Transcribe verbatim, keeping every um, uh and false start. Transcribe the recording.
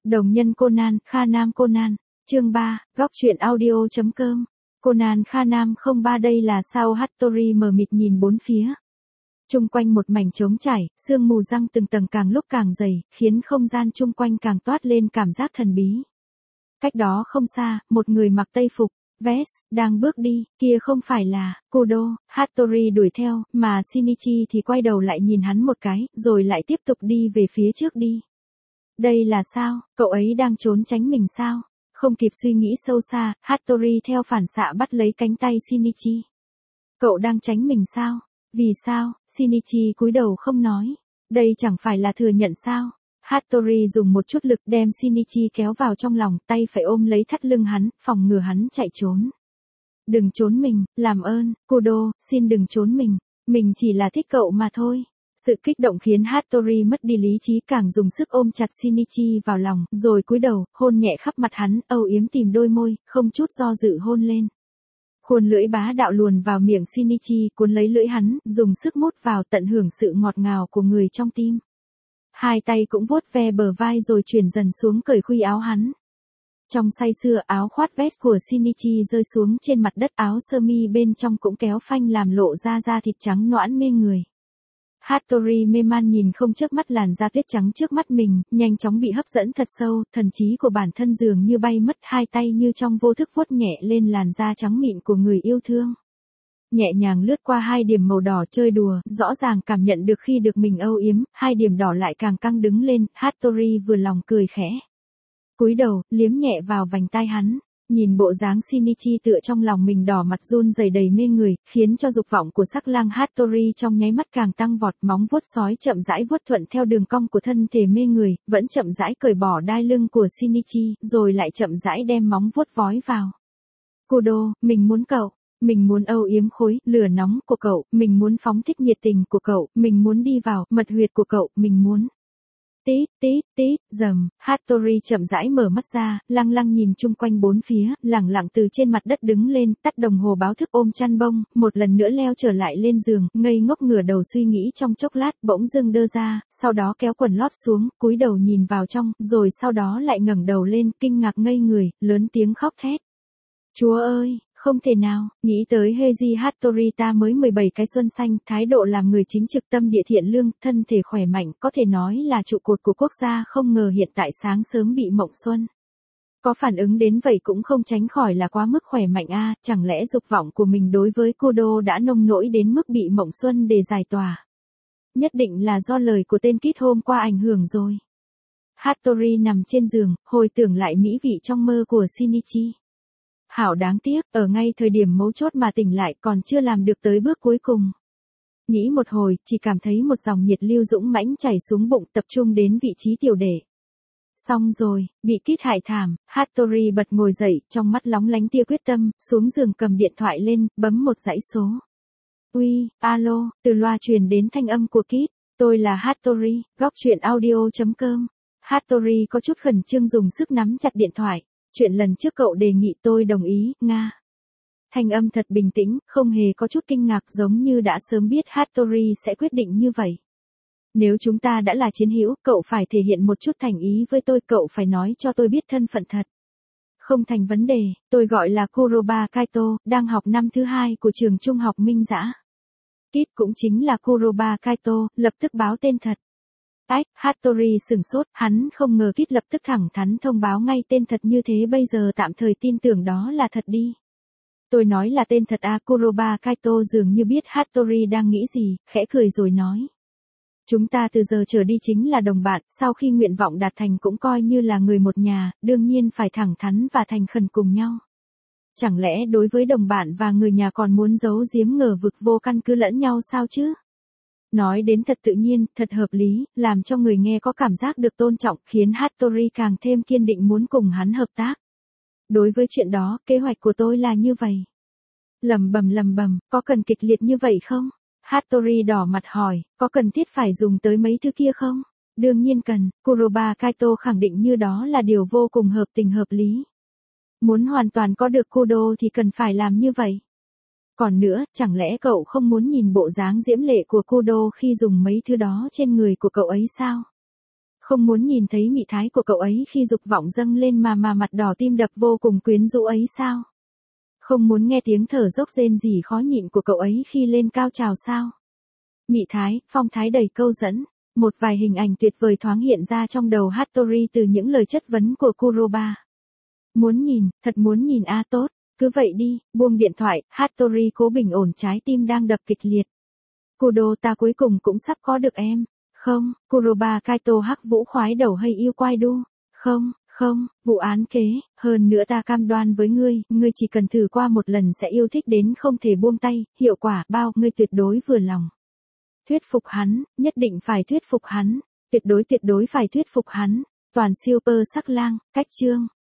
Đồng nhân Conan, Kha Nam Conan. Chương ba, góc truyện audio chấm com. Conan Kha Nam không ba đây là sao? Hattori mờ mịt nhìn bốn phía. Trung quanh một mảnh trống trải, sương mù răng từng tầng càng lúc càng dày, khiến không gian chung quanh càng toát lên cảm giác thần bí. Cách đó không xa, một người mặc tây phục, vest, đang bước đi, kia không phải là Kudo. Hattori đuổi theo, mà Shinichi thì quay đầu lại nhìn hắn một cái, rồi lại tiếp tục đi về phía trước đi. Đây là sao, cậu ấy đang trốn tránh mình sao? Không kịp suy nghĩ sâu xa, Hattori theo phản xạ bắt lấy cánh tay Shinichi. Cậu đang tránh mình sao? Vì sao? Shinichi cúi đầu không nói. Đây chẳng phải là thừa nhận sao? Hattori dùng một chút lực đem Shinichi kéo vào trong lòng, tay phải ôm lấy thắt lưng hắn, phòng ngừa hắn chạy trốn. Đừng trốn mình, làm ơn, Kudo, xin đừng trốn mình. Mình chỉ là thích cậu mà thôi. Sự kích động khiến Hattori mất đi lý trí, càng dùng sức ôm chặt Shinichi vào lòng, rồi cúi đầu, hôn nhẹ khắp mặt hắn, âu yếm tìm đôi môi, không chút do dự hôn lên. Khuôn lưỡi bá đạo luồn vào miệng Shinichi, cuốn lấy lưỡi hắn, dùng sức mút vào, tận hưởng sự ngọt ngào của người trong tim. Hai tay cũng vuốt ve bờ vai rồi chuyển dần xuống cởi khuy áo hắn. Trong say sưa, áo khoác vest của Shinichi rơi xuống trên mặt đất, áo sơ mi bên trong cũng kéo phanh làm lộ ra da thịt trắng nõn mê người. Hattori mê man nhìn không chớp mắt làn da tuyết trắng trước mắt mình, nhanh chóng bị hấp dẫn thật sâu, thần trí của bản thân dường như bay mất, hai tay như trong vô thức vuốt nhẹ lên làn da trắng mịn của người yêu thương. Nhẹ nhàng lướt qua hai điểm màu đỏ chơi đùa, rõ ràng cảm nhận được khi được mình âu yếm, hai điểm đỏ lại càng căng đứng lên, Hattori vừa lòng cười khẽ. Cúi đầu, liếm nhẹ vào vành tai hắn. Nhìn bộ dáng Shinichi tựa trong lòng mình đỏ mặt run rẩy đầy mê người, khiến cho dục vọng của sắc lang Hattori trong nháy mắt càng tăng vọt, móng vuốt sói chậm rãi vuốt thuận theo đường cong của thân thể mê người, vẫn chậm rãi cởi bỏ đai lưng của Shinichi, rồi lại chậm rãi đem móng vuốt vói vào. Kudo, mình muốn cậu, mình muốn âu yếm khối lửa nóng của cậu, mình muốn phóng thích nhiệt tình của cậu, mình muốn đi vào mật huyệt của cậu, mình muốn. Tít, tít, tít, rầm, Hattori chậm rãi mở mắt ra, lăng lăng nhìn chung quanh bốn phía, lẳng lặng từ trên mặt đất đứng lên, tắt đồng hồ báo thức, ôm chăn bông, một lần nữa leo trở lại lên giường, ngây ngốc ngửa đầu suy nghĩ trong chốc lát, bỗng dưng đơ ra, sau đó kéo quần lót xuống, cúi đầu nhìn vào trong, rồi sau đó lại ngẩng đầu lên, kinh ngạc ngây người, lớn tiếng khóc thét. Chúa ơi! Không thể nào, nghĩ tới Heiji Hattori ta mới mười bảy cái xuân xanh, thái độ làm người chính trực, tâm địa thiện lương, thân thể khỏe mạnh, có thể nói là trụ cột của quốc gia, không ngờ hiện tại sáng sớm bị mộng xuân. Có phản ứng đến vậy cũng không tránh khỏi là quá mức khỏe mạnh a, à, chẳng lẽ dục vọng của mình đối với Kudo đã nông nỗi đến mức bị mộng xuân để giải tỏa. Nhất định là do lời của tên Kid hôm qua ảnh hưởng rồi. Hattori nằm trên giường, hồi tưởng lại mỹ vị trong mơ của Shinichi. Hảo đáng tiếc, ở ngay thời điểm mấu chốt mà tỉnh lại còn chưa làm được tới bước cuối cùng. Nghĩ một hồi, chỉ cảm thấy một dòng nhiệt lưu dũng mãnh chảy xuống bụng, tập trung đến vị trí tiểu đệ. Xong rồi, bị Kid hại thảm, Hattori bật ngồi dậy, trong mắt lóng lánh tia quyết tâm, xuống giường cầm điện thoại lên, bấm một dãy số. Uy, alo, từ loa truyền đến thanh âm của Kid, tôi là Hattori, góc truyện audio chấm com. Hattori có chút khẩn trương dùng sức nắm chặt điện thoại. Chuyện lần trước cậu đề nghị tôi đồng ý, Nga. Thanh âm thật bình tĩnh, không hề có chút kinh ngạc, giống như đã sớm biết Hattori sẽ quyết định như vậy. Nếu chúng ta đã là chiến hữu, cậu phải thể hiện một chút thành ý với tôi, cậu phải nói cho tôi biết thân phận thật. Không thành vấn đề, tôi gọi là Kuroba Kaito, đang học năm thứ hai của trường trung học Minh Dã. Kid cũng chính là Kuroba Kaito, lập tức báo tên thật. Ách, Hattori sửng sốt, hắn không ngờ Kid lập tức thẳng thắn thông báo ngay tên thật như thế, bây giờ tạm thời tin tưởng đó là thật đi. Tôi nói là tên thật à, Kuroba Kaito dường như biết Hattori đang nghĩ gì, khẽ cười rồi nói. Chúng ta từ giờ trở đi chính là đồng bạn, sau khi nguyện vọng đạt thành cũng coi như là người một nhà, đương nhiên phải thẳng thắn và thành khẩn cùng nhau. Chẳng lẽ đối với đồng bạn và người nhà còn muốn giấu giếm ngờ vực vô căn cứ lẫn nhau sao chứ? Nói đến thật tự nhiên, thật hợp lý, làm cho người nghe có cảm giác được tôn trọng, khiến Hattori càng thêm kiên định muốn cùng hắn hợp tác. Đối với chuyện đó, kế hoạch của tôi là như vậy. Lầm bầm lầm bầm, có cần kịch liệt như vậy không? Hattori đỏ mặt hỏi, có cần thiết phải dùng tới mấy thứ kia không? Đương nhiên cần, Kuroba Kaito khẳng định như đó là điều vô cùng hợp tình hợp lý. Muốn hoàn toàn có được Kudo thì cần phải làm như vậy. Còn nữa, chẳng lẽ cậu không muốn nhìn bộ dáng diễm lệ của Kudo khi dùng mấy thứ đó trên người của cậu ấy sao? Không muốn nhìn thấy mị thái của cậu ấy khi dục vọng dâng lên mà mà mặt đỏ tim đập vô cùng quyến rũ ấy sao? Không muốn nghe tiếng thở dốc rên rỉ khó nhịn của cậu ấy khi lên cao trào sao? Mị thái, phong thái đầy câu dẫn. Một vài hình ảnh tuyệt vời thoáng hiện ra trong đầu Hattori từ những lời chất vấn của Kuroba. Muốn nhìn, thật muốn nhìn a tốt, cứ vậy đi, buông điện thoại, Hattori cố bình ổn trái tim đang đập kịch liệt. Kudo ta cuối cùng cũng sắp có được em. Không, Kuroba Kaito hắc vũ khoái đầu hay yêu quai đu. Không, không, vụ án kế, hơn nữa ta cam đoan với ngươi, ngươi chỉ cần thử qua một lần sẽ yêu thích đến không thể buông tay, hiệu quả bao, ngươi tuyệt đối vừa lòng. Thuyết phục hắn, nhất định phải thuyết phục hắn, tuyệt đối tuyệt đối phải thuyết phục hắn, toàn siêu pơ sắc lang, cách chương.